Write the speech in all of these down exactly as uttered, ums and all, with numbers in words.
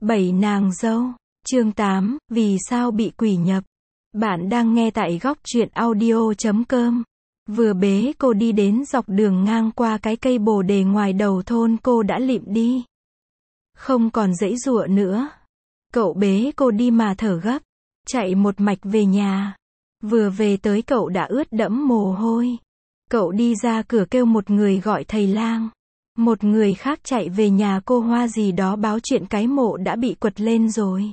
Bảy nàng dâu, chương tám, vì sao bị quỷ nhập. Bạn đang nghe tại góc truyện audio chấm com. Vừa bế cô đi đến dọc đường ngang qua cái cây bồ đề ngoài đầu thôn, cô đã lịm đi. Không còn giãy giụa nữa. Cậu bế cô đi mà thở gấp, chạy một mạch về nhà. Vừa về tới cậu đã ướt đẫm mồ hôi. Cậu đi ra cửa kêu một người gọi thầy lang. Một người khác chạy về nhà cô Hoa gì đó báo chuyện cái mộ đã bị quật lên rồi.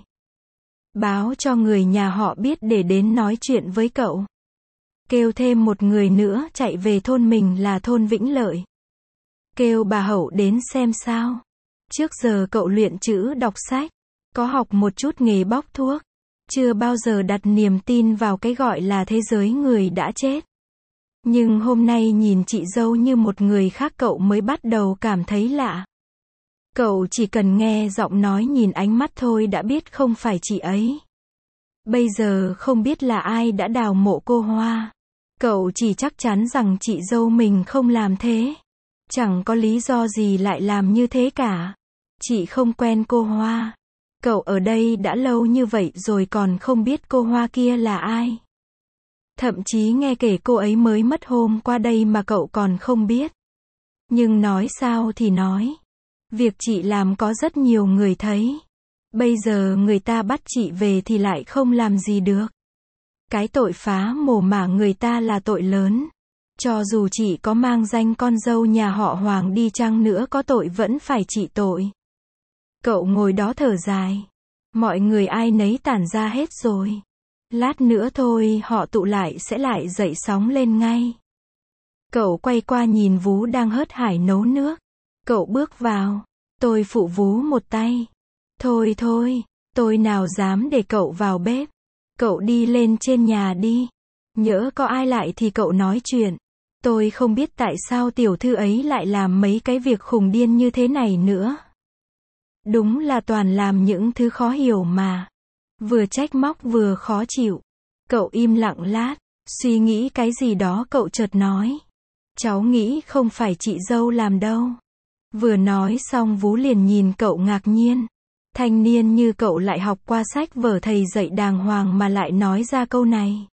Báo cho người nhà họ biết để đến nói chuyện với cậu. Kêu thêm một người nữa chạy về thôn mình là thôn Vĩnh Lợi. Kêu bà Hậu đến xem sao. Trước giờ cậu luyện chữ đọc sách, có học một chút nghề bóc thuốc. Chưa bao giờ đặt niềm tin vào cái gọi là thế giới người đã chết. Nhưng hôm nay nhìn chị dâu như một người khác cậu mới bắt đầu cảm thấy lạ. Cậu chỉ cần nghe giọng nói nhìn ánh mắt thôi đã biết không phải chị ấy. Bây giờ không biết là ai đã đào mộ cô Hoa. Cậu chỉ chắc chắn rằng chị dâu mình không làm thế. Chẳng có lý do gì lại làm như thế cả. Chị không quen cô Hoa. Cậu ở đây đã lâu như vậy rồi còn không biết cô Hoa kia là ai. Thậm chí nghe kể cô ấy mới mất hôm qua đây mà cậu còn không biết. Nhưng nói sao thì nói. Việc chị làm có rất nhiều người thấy. Bây giờ người ta bắt chị về thì lại không làm gì được. Cái tội phá mồ mả người ta là tội lớn. Cho dù chị có mang danh con dâu nhà họ Hoàng đi chăng nữa có tội vẫn phải trị tội. Cậu ngồi đó thở dài. Mọi người ai nấy tản ra hết rồi. Lát nữa thôi họ tụ lại sẽ lại dậy sóng lên ngay. Cậu quay qua nhìn Vú đang hớt hải nấu nước. Cậu bước vào. Tôi phụ Vú một tay. Thôi thôi, tôi nào dám để cậu vào bếp. Cậu đi lên trên nhà đi. Nhỡ có ai lại thì cậu nói chuyện. Tôi không biết tại sao tiểu thư ấy lại làm mấy cái việc khùng điên như thế này nữa. Đúng là toàn làm những thứ khó hiểu mà. Vừa trách móc vừa khó chịu. Cậu im lặng lát, suy nghĩ cái gì đó cậu chợt nói. Cháu nghĩ không phải chị dâu làm đâu. Vừa nói xong Vú liền nhìn cậu ngạc nhiên. Thanh niên như cậu lại học qua sách vở thầy dạy đàng hoàng mà lại nói ra câu này.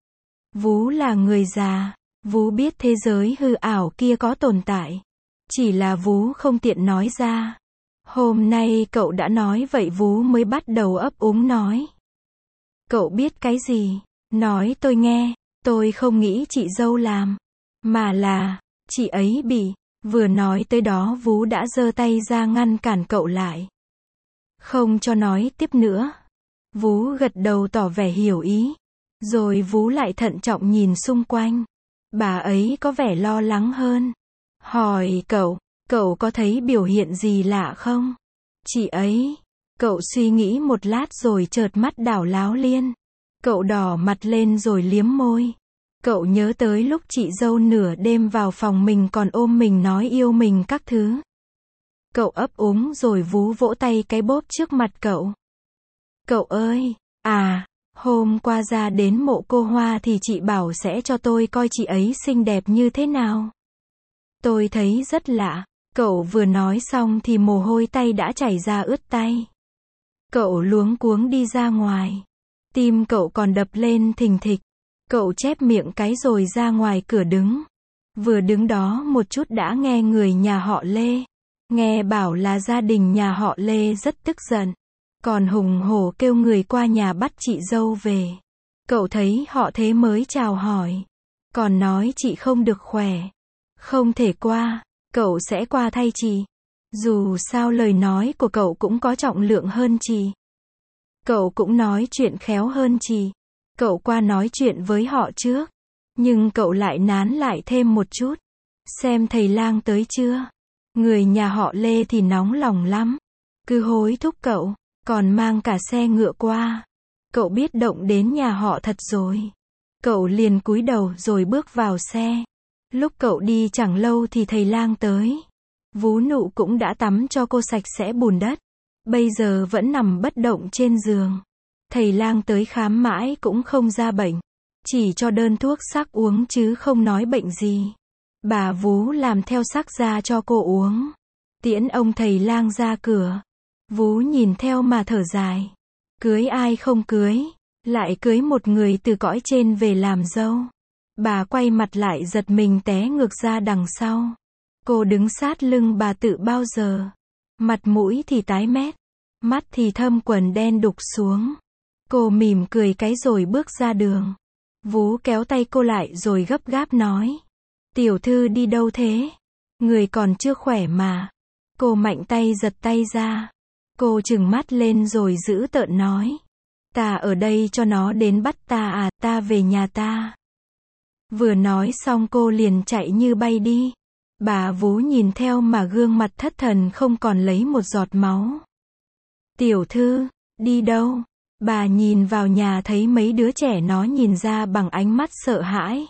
Vú là người già. Vú biết thế giới hư ảo kia có tồn tại. Chỉ là Vú không tiện nói ra. Hôm nay cậu đã nói vậy Vú mới bắt đầu ấp úng nói. Cậu biết cái gì? Nói tôi nghe. Tôi không nghĩ chị dâu làm. Mà là, chị ấy bị. Vừa nói tới đó Vú đã giơ tay ra ngăn cản cậu lại. Không cho nói tiếp nữa. Vú gật đầu tỏ vẻ hiểu ý. Rồi Vú lại thận trọng nhìn xung quanh. Bà ấy có vẻ lo lắng hơn. Hỏi cậu, cậu có thấy biểu hiện gì lạ không? Chị ấy. Cậu suy nghĩ một lát rồi chợt mắt đảo láo liên. Cậu đỏ mặt lên rồi liếm môi. Cậu nhớ tới lúc chị dâu nửa đêm vào phòng mình còn ôm mình nói yêu mình các thứ. Cậu ấp úng rồi Vú vỗ tay cái bóp trước mặt cậu. Cậu ơi, à, hôm qua ra đến mộ cô Hoa thì chị bảo sẽ cho tôi coi chị ấy xinh đẹp như thế nào. Tôi thấy rất lạ. Cậu vừa nói xong thì mồ hôi tay đã chảy ra ướt tay. Cậu luống cuống đi ra ngoài. Tim cậu còn đập lên thình thịch. Cậu chép miệng cái rồi ra ngoài cửa đứng. Vừa đứng đó một chút đã nghe người nhà họ Lê. Nghe bảo là gia đình nhà họ Lê rất tức giận. Còn hùng hổ kêu người qua nhà bắt chị dâu về. Cậu thấy họ thế mới chào hỏi. Còn nói chị không được khỏe. Không thể qua. Cậu sẽ qua thay chị. Dù sao lời nói của cậu cũng có trọng lượng hơn chị. Cậu cũng nói chuyện khéo hơn chị. Cậu qua nói chuyện với họ trước. Nhưng cậu lại nán lại thêm một chút. Xem thầy lang tới chưa. Người nhà họ Lê thì nóng lòng lắm. Cứ hối thúc cậu. Còn mang cả xe ngựa qua. Cậu biết động đến nhà họ thật rồi. Cậu liền cúi đầu rồi bước vào xe. Lúc cậu đi chẳng lâu thì thầy lang tới. Vú Nụ cũng đã tắm cho cô sạch sẽ bùn đất. Bây giờ vẫn nằm bất động trên giường. Thầy lang tới khám mãi cũng không ra bệnh. Chỉ cho đơn thuốc sắc uống chứ không nói bệnh gì. Bà Vú làm theo sắc ra cho cô uống. Tiễn ông thầy lang ra cửa. Vú nhìn theo mà thở dài. Cưới ai không cưới, lại cưới một người từ cõi trên về làm dâu. Bà quay mặt lại giật mình té ngược ra đằng sau. Cô đứng sát lưng bà tự bao giờ. Mặt mũi thì tái mét, mắt thì thâm quần đen đục xuống. Cô mỉm cười cái rồi bước ra đường. Vú kéo tay cô lại rồi gấp gáp nói. Tiểu thư đi đâu thế? Người còn chưa khỏe mà. Cô mạnh tay giật tay ra. Cô trừng mắt lên rồi giữ tợn nói. Ta ở đây cho nó đến bắt ta à, ta về nhà ta. Vừa nói xong cô liền chạy như bay đi. Bà vú nhìn theo mà gương mặt thất thần không còn lấy một giọt máu. Tiểu thư, đi đâu? Bà nhìn vào nhà thấy mấy đứa trẻ nó nhìn ra bằng ánh mắt sợ hãi.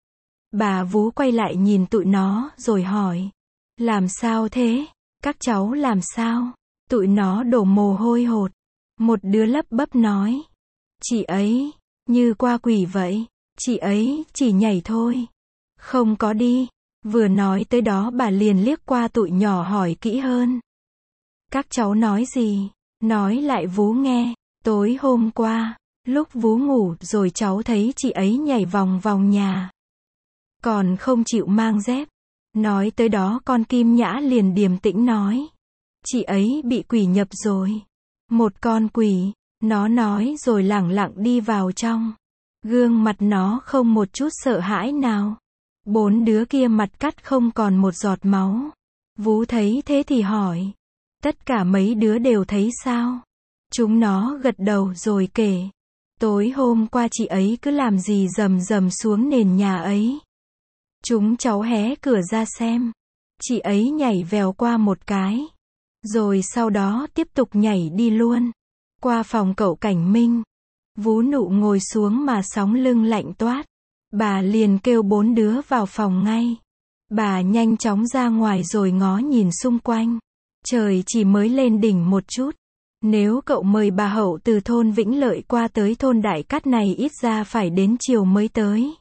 Bà vú quay lại nhìn tụi nó rồi hỏi. Làm sao thế? Các cháu làm sao? Tụi nó đổ mồ hôi hột. Một đứa lắp bắp nói. Chị ấy, như qua quỷ vậy. Chị ấy, chỉ nhảy thôi. Không có đi. Vừa nói tới đó bà liền liếc qua tụi nhỏ hỏi kỹ hơn. Các cháu nói gì? Nói lại vú nghe. Tối hôm qua, lúc vú ngủ rồi cháu thấy chị ấy nhảy vòng vòng nhà. Còn không chịu mang dép. Nói tới đó con Kim Nhã liền điềm tĩnh nói. Chị ấy bị quỷ nhập rồi. Một con quỷ, nó nói rồi lẳng lặng đi vào trong. Gương mặt nó không một chút sợ hãi nào. Bốn đứa kia mặt cắt không còn một giọt máu. Vú thấy thế thì hỏi. Tất cả mấy đứa đều thấy sao? Chúng nó gật đầu rồi kể. Tối hôm qua chị ấy cứ làm gì rầm rầm xuống nền nhà ấy. Chúng cháu hé cửa ra xem. Chị ấy nhảy vèo qua một cái. Rồi sau đó tiếp tục nhảy đi luôn. Qua phòng cậu Cảnh Minh. Vú Nụ ngồi xuống mà sóng lưng lạnh toát. Bà liền kêu bốn đứa vào phòng ngay. Bà nhanh chóng ra ngoài rồi ngó nhìn xung quanh. Trời chỉ mới lên đỉnh một chút. Nếu cậu mời bà Hậu từ thôn Vĩnh Lợi qua tới thôn Đại Cát này ít ra phải đến chiều mới tới.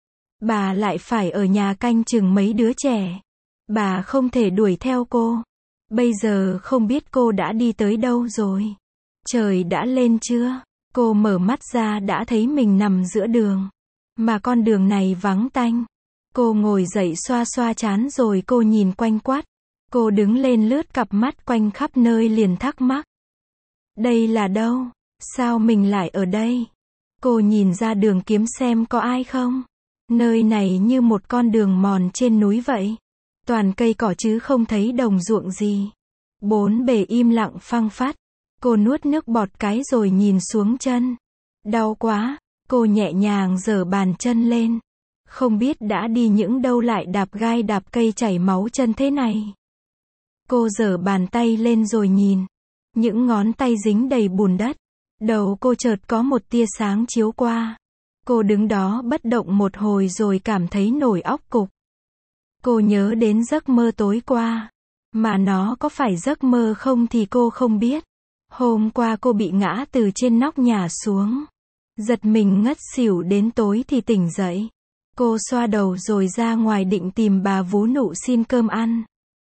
Bà lại phải ở nhà canh chừng mấy đứa trẻ. Bà không thể đuổi theo cô. Bây giờ không biết cô đã đi tới đâu rồi. Trời đã lên chưa? Cô mở mắt ra đã thấy mình nằm giữa đường. Mà con đường này vắng tanh. Cô ngồi dậy xoa xoa trán rồi cô nhìn quanh quát. Cô đứng lên lướt cặp mắt quanh khắp nơi liền thắc mắc. Đây là đâu? Sao mình lại ở đây? Cô nhìn ra đường kiếm xem có ai không? Nơi này như một con đường mòn trên núi vậy. Toàn cây cỏ chứ không thấy đồng ruộng gì. Bốn bề im lặng phăng phắt. Cô nuốt nước bọt cái rồi nhìn xuống chân. Đau quá. Cô nhẹ nhàng giở bàn chân lên. Không biết đã đi những đâu lại đạp gai đạp cây chảy máu chân thế này. Cô giở bàn tay lên rồi nhìn. Những ngón tay dính đầy bùn đất. Đầu cô chợt có một tia sáng chiếu qua. Cô đứng đó bất động một hồi rồi cảm thấy nổi óc cục. Cô nhớ đến giấc mơ tối qua. Mà nó có phải giấc mơ không thì cô không biết. Hôm qua cô bị ngã từ trên nóc nhà xuống. Giật mình ngất xỉu đến tối thì tỉnh dậy. Cô xoa đầu rồi ra ngoài định tìm bà Vú Nụ xin cơm ăn.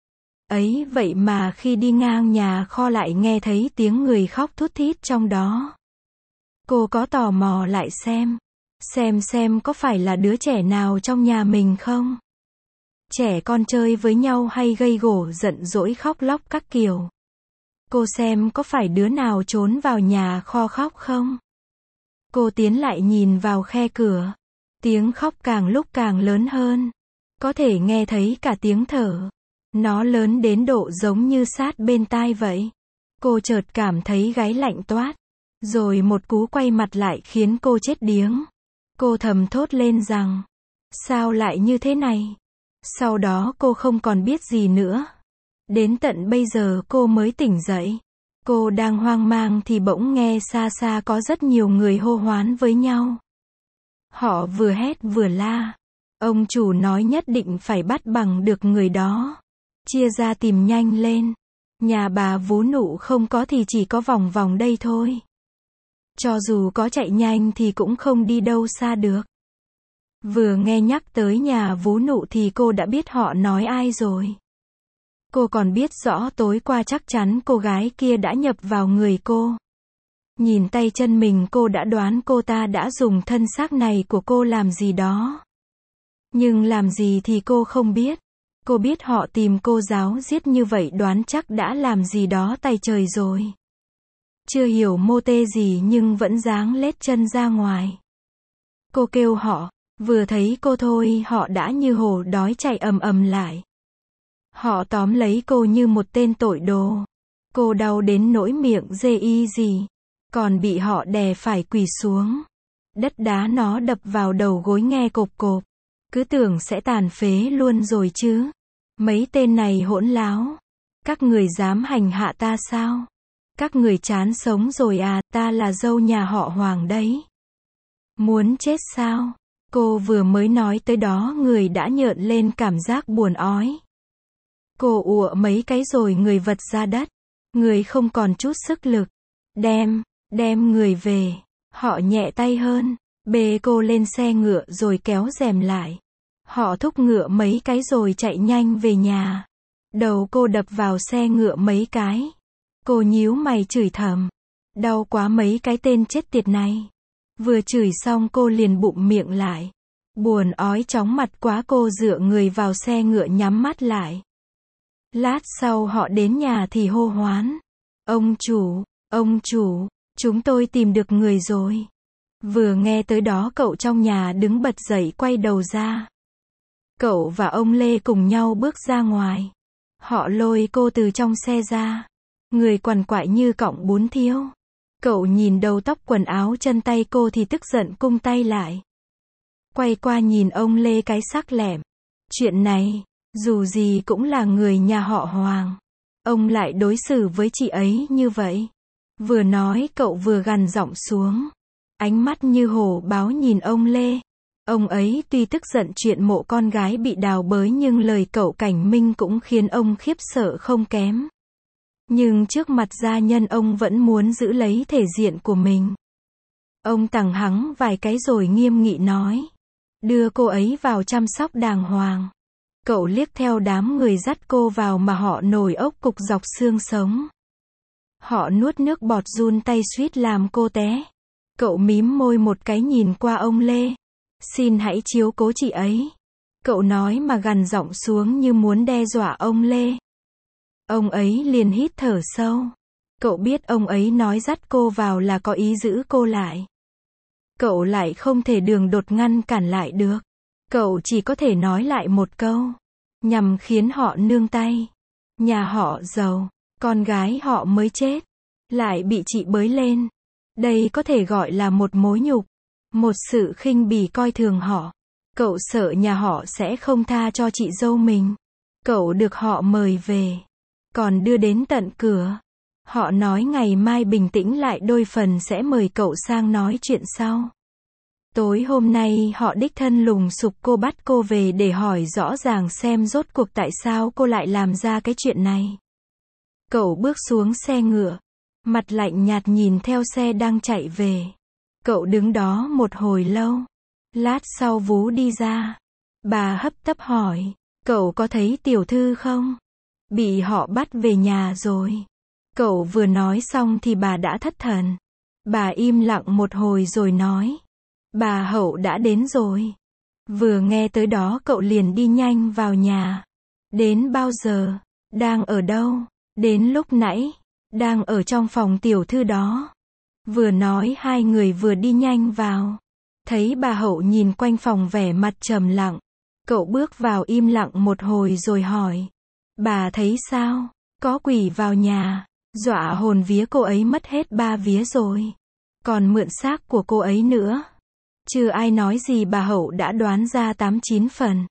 Ấy vậy mà khi đi ngang nhà kho lại nghe thấy tiếng người khóc thút thít trong đó. Cô có tò mò lại xem. Xem xem có phải là đứa trẻ nào trong nhà mình không? Trẻ con chơi với nhau hay gây gổ giận dỗi khóc lóc các kiểu. Cô xem có phải đứa nào trốn vào nhà kho khóc không? Cô tiến lại nhìn vào khe cửa. Tiếng khóc càng lúc càng lớn hơn. Có thể nghe thấy cả tiếng thở. Nó lớn đến độ giống như sát bên tai vậy. Cô chợt cảm thấy gáy lạnh toát. Rồi một cú quay mặt lại khiến cô chết điếng. Cô thầm thốt lên rằng, sao lại như thế này? Sau đó cô không còn biết gì nữa. Đến tận bây giờ cô mới tỉnh dậy. Cô đang hoang mang thì bỗng nghe xa xa có rất nhiều người hô hoán với nhau. Họ vừa hét vừa la. Ông chủ nói nhất định phải bắt bằng được người đó. Chia ra tìm nhanh lên. Nhà bà Vú Nụ không có thì chỉ có vòng vòng đây thôi. Cho dù có chạy nhanh thì cũng không đi đâu xa được. Vừa nghe nhắc tới nhà Vú Nụ thì cô đã biết họ nói ai rồi. Cô còn biết rõ tối qua chắc chắn cô gái kia đã nhập vào người cô. Nhìn tay chân mình cô đã đoán cô ta đã dùng thân xác này của cô làm gì đó. Nhưng làm gì thì cô không biết. Cô biết họ tìm cô giáo giết như vậy đoán chắc đã làm gì đó tay trời rồi. Chưa hiểu mô tê gì nhưng vẫn dáng lết chân ra ngoài. Cô kêu họ, vừa thấy cô thôi họ đã như hổ đói chạy ầm ầm lại. Họ tóm lấy cô như một tên tội đồ. Cô đau đến nỗi miệng dê y gì. Còn bị họ đè phải quỳ xuống. Đất đá nó đập vào đầu gối nghe cộp cộp. Cứ tưởng sẽ tàn phế luôn rồi chứ. Mấy tên này hỗn láo. Các người dám hành hạ ta sao? Các người chán sống rồi à, ta là dâu nhà họ Hoàng đấy. Muốn chết sao? Cô vừa mới nói tới đó người đã nhợn lên cảm giác buồn ói. Cô ụa mấy cái rồi người vật ra đất. Người không còn chút sức lực. Đem, đem người về. Họ nhẹ tay hơn. Bê cô lên xe ngựa rồi kéo rèm lại. Họ thúc ngựa mấy cái rồi chạy nhanh về nhà. Đầu cô đập vào xe ngựa mấy cái. Cô nhíu mày chửi thầm. Đau quá mấy cái tên chết tiệt này. Vừa chửi xong cô liền bụm miệng lại. Buồn ói chóng mặt quá cô dựa người vào xe ngựa nhắm mắt lại. Lát sau họ đến nhà thì hô hoán. Ông chủ, ông chủ, chúng tôi tìm được người rồi. Vừa nghe tới đó cậu trong nhà đứng bật dậy quay đầu ra. Cậu và ông Lê cùng nhau bước ra ngoài. Họ lôi cô từ trong xe ra. Người quằn quại như cọng bún thiêu. Cậu nhìn đầu tóc quần áo chân tay cô thì tức giận cung tay lại. Quay qua nhìn ông Lê cái sắc lẻm. Chuyện này, dù gì cũng là người nhà họ Hoàng. Ông lại đối xử với chị ấy như vậy. Vừa nói cậu vừa gằn giọng xuống. Ánh mắt như hổ báo nhìn ông Lê. Ông ấy tuy tức giận chuyện mộ con gái bị đào bới nhưng lời cậu cảnh minh cũng khiến ông khiếp sợ không kém. Nhưng trước mặt gia nhân ông vẫn muốn giữ lấy thể diện của mình. Ông tằng hắng vài cái rồi nghiêm nghị nói. Đưa cô ấy vào chăm sóc đàng hoàng. Cậu liếc theo đám người dắt cô vào mà họ nổi ốc cục dọc xương sống. Họ nuốt nước bọt run tay suýt làm cô té. Cậu mím môi một cái nhìn qua ông Lê. Xin hãy chiếu cố chị ấy. Cậu nói mà gằn giọng xuống như muốn đe dọa ông Lê. Ông ấy liền hít thở sâu. Cậu biết ông ấy nói dắt cô vào là có ý giữ cô lại. Cậu lại không thể đường đột ngăn cản lại được. Cậu chỉ có thể nói lại một câu. Nhằm khiến họ nương tay. Nhà họ giàu. Con gái họ mới chết. Lại bị chị bới lên. Đây có thể gọi là một mối nhục. Một sự khinh bỉ coi thường họ. Cậu sợ nhà họ sẽ không tha cho chị dâu mình. Cậu được họ mời về. Còn đưa đến tận cửa. Họ nói ngày mai bình tĩnh lại đôi phần sẽ mời cậu sang nói chuyện sau. Tối hôm nay họ đích thân lùng sục cô bắt cô về để hỏi rõ ràng xem rốt cuộc tại sao cô lại làm ra cái chuyện này. Cậu bước xuống xe ngựa. Mặt lạnh nhạt nhìn theo xe đang chạy về. Cậu đứng đó một hồi lâu. Lát sau Vú đi ra. Bà hấp tấp hỏi. Cậu có thấy tiểu thư không? Bị họ bắt về nhà rồi. Cậu vừa nói xong thì bà đã thất thần. Bà im lặng một hồi rồi nói. Bà Hậu đã đến rồi. Vừa nghe tới đó cậu liền đi nhanh vào nhà. Đến bao giờ? Đang ở đâu? Đến lúc nãy. Đang ở trong phòng tiểu thư đó. Vừa nói hai người vừa đi nhanh vào. Thấy bà Hậu nhìn quanh phòng vẻ mặt trầm lặng. Cậu bước vào im lặng một hồi rồi hỏi. Bà thấy sao? Có quỷ vào nhà. Dọa hồn vía cô ấy mất hết ba vía rồi. Còn mượn xác của cô ấy nữa. Chưa ai nói gì bà Hậu đã đoán ra tám chín phần.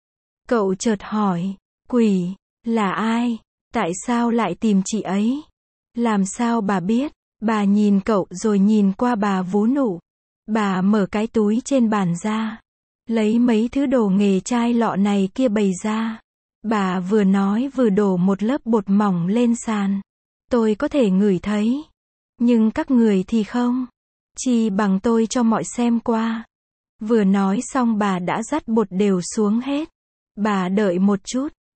Cậu chợt hỏi. Quỷ, là ai? Tại sao lại tìm chị ấy? Làm sao bà biết? Bà nhìn cậu rồi nhìn qua bà Vú Nụ. Bà mở cái túi trên bàn ra. Lấy mấy thứ đồ nghề chai lọ này kia bày ra. Bà vừa nói vừa đổ một lớp bột mỏng lên sàn. Tôi có thể ngửi thấy. Nhưng các người thì không. Chi bằng tôi cho mọi xem qua. Vừa nói xong bà đã dắt bột đều xuống hết. Bà đợi một chút.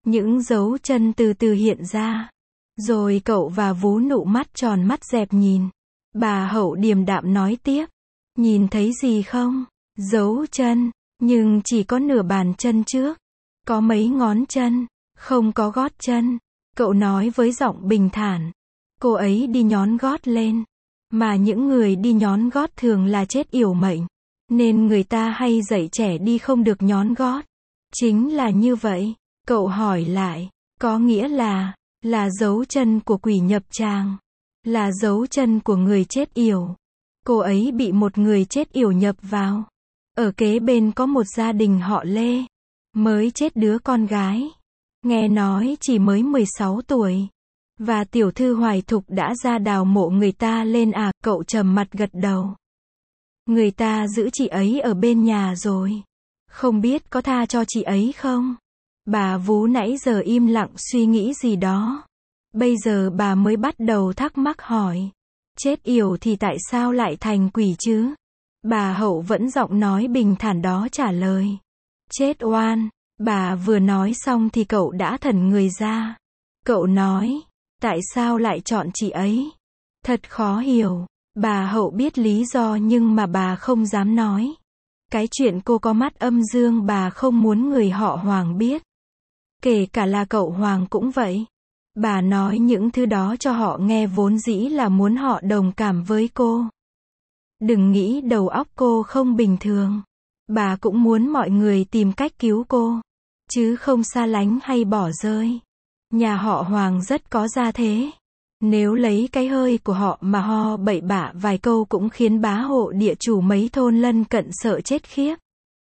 Những dấu chân từ từ hiện ra. Rồi cậu và Vú Nụ mắt tròn mắt dẹp nhìn. Bà Hậu điềm đạm nói tiếp. Nhìn thấy gì không? Dấu chân, nhưng chỉ có nửa bàn chân trước. Có mấy ngón chân, không có gót chân. Cậu nói với giọng bình thản. Cô ấy đi nhón gót lên. Mà những người đi nhón gót thường là chết yểu mệnh. Nên người ta hay dạy trẻ đi không được nhón gót. Chính là như vậy. Cậu hỏi lại. Có nghĩa là, là dấu chân của quỷ nhập tràng. Là dấu chân của người chết yểu. Cô ấy bị một người chết yểu nhập vào. Ở kế bên có một gia đình họ Lê. Mới chết đứa con gái. Nghe nói chỉ mới mười sáu tuổi. Và tiểu thư Hoài Thục đã ra đào mộ người ta lên à, cậu trầm mặt gật đầu. Người ta giữ chị ấy ở bên nhà rồi. Không biết có tha cho chị ấy không? Bà Vú nãy giờ im lặng suy nghĩ gì đó. Bây giờ bà mới bắt đầu thắc mắc hỏi. Chết yểu thì tại sao lại thành quỷ chứ? Bà Hậu vẫn giọng nói bình thản đó trả lời. Chết oan. Bà vừa nói xong thì cậu đã thẩn người ra. Cậu nói. Tại sao lại chọn chị ấy? Thật khó hiểu. Bà Hậu biết lý do nhưng mà bà không dám nói. Cái chuyện cô có mắt âm dương bà không muốn người họ Hoàng biết. Kể cả là cậu Hoàng cũng vậy. Bà nói những thứ đó cho họ nghe vốn dĩ là muốn họ đồng cảm với cô. Đừng nghĩ đầu óc cô không bình thường. Bà cũng muốn mọi người tìm cách cứu cô. Chứ không xa lánh hay bỏ rơi. Nhà họ Hoàng rất có gia thế. Nếu lấy cái hơi của họ mà ho bậy bạ vài câu cũng khiến bá hộ địa chủ mấy thôn lân cận sợ chết khiếp.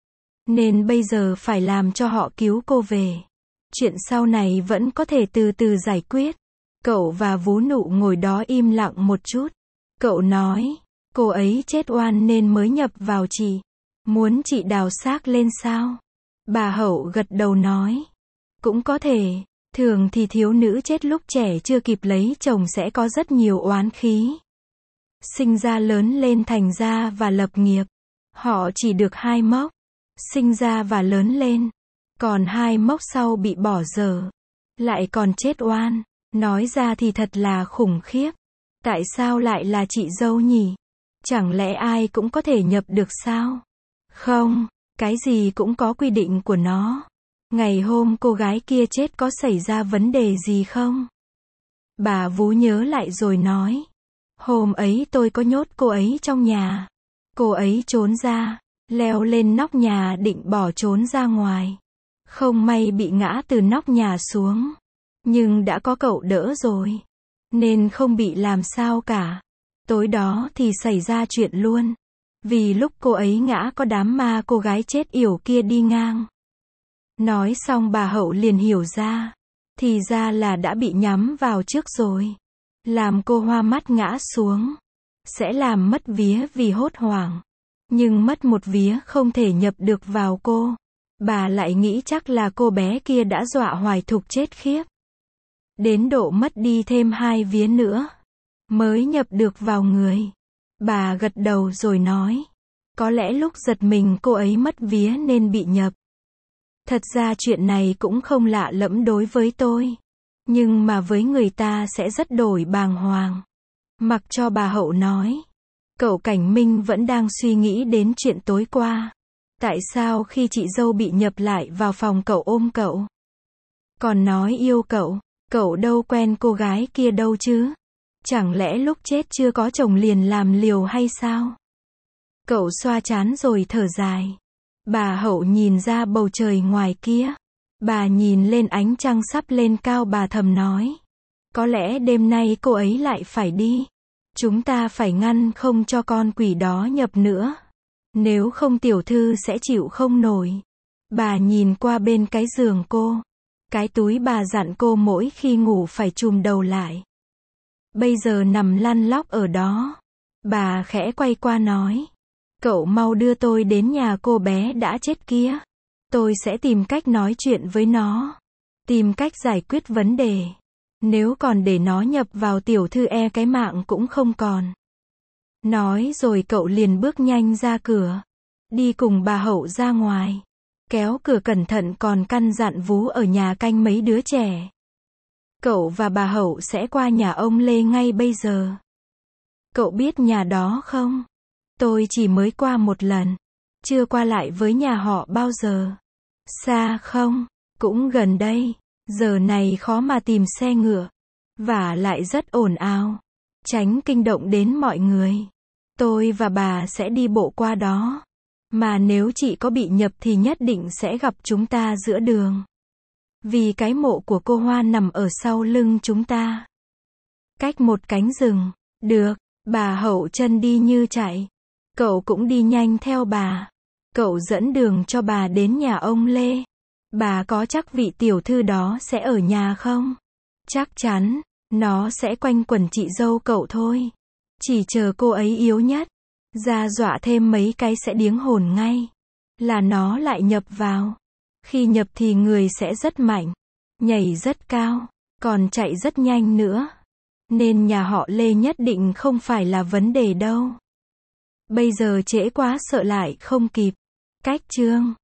Nên bây giờ phải làm cho họ cứu cô về. Chuyện sau này vẫn có thể từ từ giải quyết. Cậu và Vú Nụ ngồi đó im lặng một chút. Cậu nói, cô ấy chết oan nên mới nhập vào chị. Muốn chị đào xác lên sao? Bà Hậu gật đầu nói. Cũng có thể. Thường thì thiếu nữ chết lúc trẻ chưa kịp lấy chồng sẽ có rất nhiều oán khí. Sinh ra lớn lên thành ra và lập nghiệp. Họ chỉ được hai mốc. Sinh ra và lớn lên. Còn hai mốc sau bị bỏ dở. Lại còn chết oan. Nói ra thì thật là khủng khiếp. Tại sao lại là chị dâu nhỉ? Chẳng lẽ ai cũng có thể nhập được sao? Không, cái gì cũng có quy định của nó. Ngày hôm cô gái kia chết có xảy ra vấn đề gì không? Bà Vú nhớ lại rồi nói. Hôm ấy tôi có nhốt cô ấy trong nhà. Cô ấy trốn ra, leo lên nóc nhà định bỏ trốn ra ngoài. Không may bị ngã từ nóc nhà xuống. Nhưng đã có cậu đỡ rồi. Nên không bị làm sao cả. Tối đó thì xảy ra chuyện luôn. Vì lúc cô ấy ngã có đám ma cô gái chết yểu kia đi ngang. Nói xong bà Hậu liền hiểu ra. Thì ra là đã bị nhắm vào trước rồi. Làm cô hoa mắt ngã xuống. Sẽ làm mất vía vì hốt hoảng. Nhưng mất một vía không thể nhập được vào cô. Bà lại nghĩ chắc là cô bé kia đã dọa Hoài Thục chết khiếp. Đến độ mất đi thêm hai vía nữa. Mới nhập được vào người. Bà gật đầu rồi nói. Có lẽ lúc giật mình cô ấy mất vía nên bị nhập. Thật ra chuyện này cũng không lạ lẫm đối với tôi. Nhưng mà với người ta sẽ rất đổi bàng hoàng. Mặc cho bà Hậu nói. Cậu Cảnh Minh vẫn đang suy nghĩ đến chuyện tối qua. Tại sao khi chị dâu bị nhập lại vào phòng cậu ôm cậu? Còn nói yêu cậu. Cậu đâu quen cô gái kia đâu chứ? Chẳng lẽ lúc chết chưa có chồng liền làm liều hay sao? Cậu xoa trán rồi thở dài. Bà Hậu nhìn ra bầu trời ngoài kia. Bà nhìn lên ánh trăng sắp lên cao bà thầm nói. Có lẽ đêm nay cô ấy lại phải đi. Chúng ta phải ngăn không cho con quỷ đó nhập nữa. Nếu không tiểu thư sẽ chịu không nổi. Bà nhìn qua bên cái giường cô. Cái túi bà dặn cô mỗi khi ngủ phải chùm đầu lại. Bây giờ nằm lăn lóc ở đó. Bà khẽ quay qua nói. Cậu mau đưa tôi đến nhà cô bé đã chết kia. Tôi sẽ tìm cách nói chuyện với nó. Tìm cách giải quyết vấn đề. Nếu còn để nó nhập vào tiểu thư e cái mạng cũng không còn. Nói rồi cậu liền bước nhanh ra cửa. Đi cùng bà Hậu ra ngoài. kéo cửa cẩn thận còn căn dặn Vú ở nhà canh mấy đứa trẻ. Cậu và bà Hậu sẽ qua nhà ông Lê ngay bây giờ. Cậu biết nhà đó không? Tôi chỉ mới qua một lần. Chưa qua lại với nhà họ bao giờ. Xa không? Cũng gần đây. Giờ này khó mà tìm xe ngựa. Và lại rất ồn ào. Tránh kinh động đến mọi người. Tôi và bà sẽ đi bộ qua đó. Mà nếu chị có bị nhập thì nhất định sẽ gặp chúng ta giữa đường. Vì cái mộ của cô Hoa nằm ở sau lưng chúng ta. Cách một cánh rừng. Được. Bà Hậu chân đi như chạy. Cậu cũng đi nhanh theo bà. Cậu dẫn đường cho bà đến nhà ông Lê. Bà có chắc vị tiểu thư đó sẽ ở nhà không? Chắc chắn. Nó sẽ quanh quẩn chị dâu cậu thôi. Chỉ chờ cô ấy yếu nhất. Ra dọa thêm mấy cái sẽ điếng hồn ngay. Là nó lại nhập vào. Khi nhập thì người sẽ rất mạnh. Nhảy rất cao. Còn chạy rất nhanh nữa. Nên nhà họ Lê nhất định không phải là vấn đề đâu. Bây giờ trễ quá sợ lại không kịp. Cách chương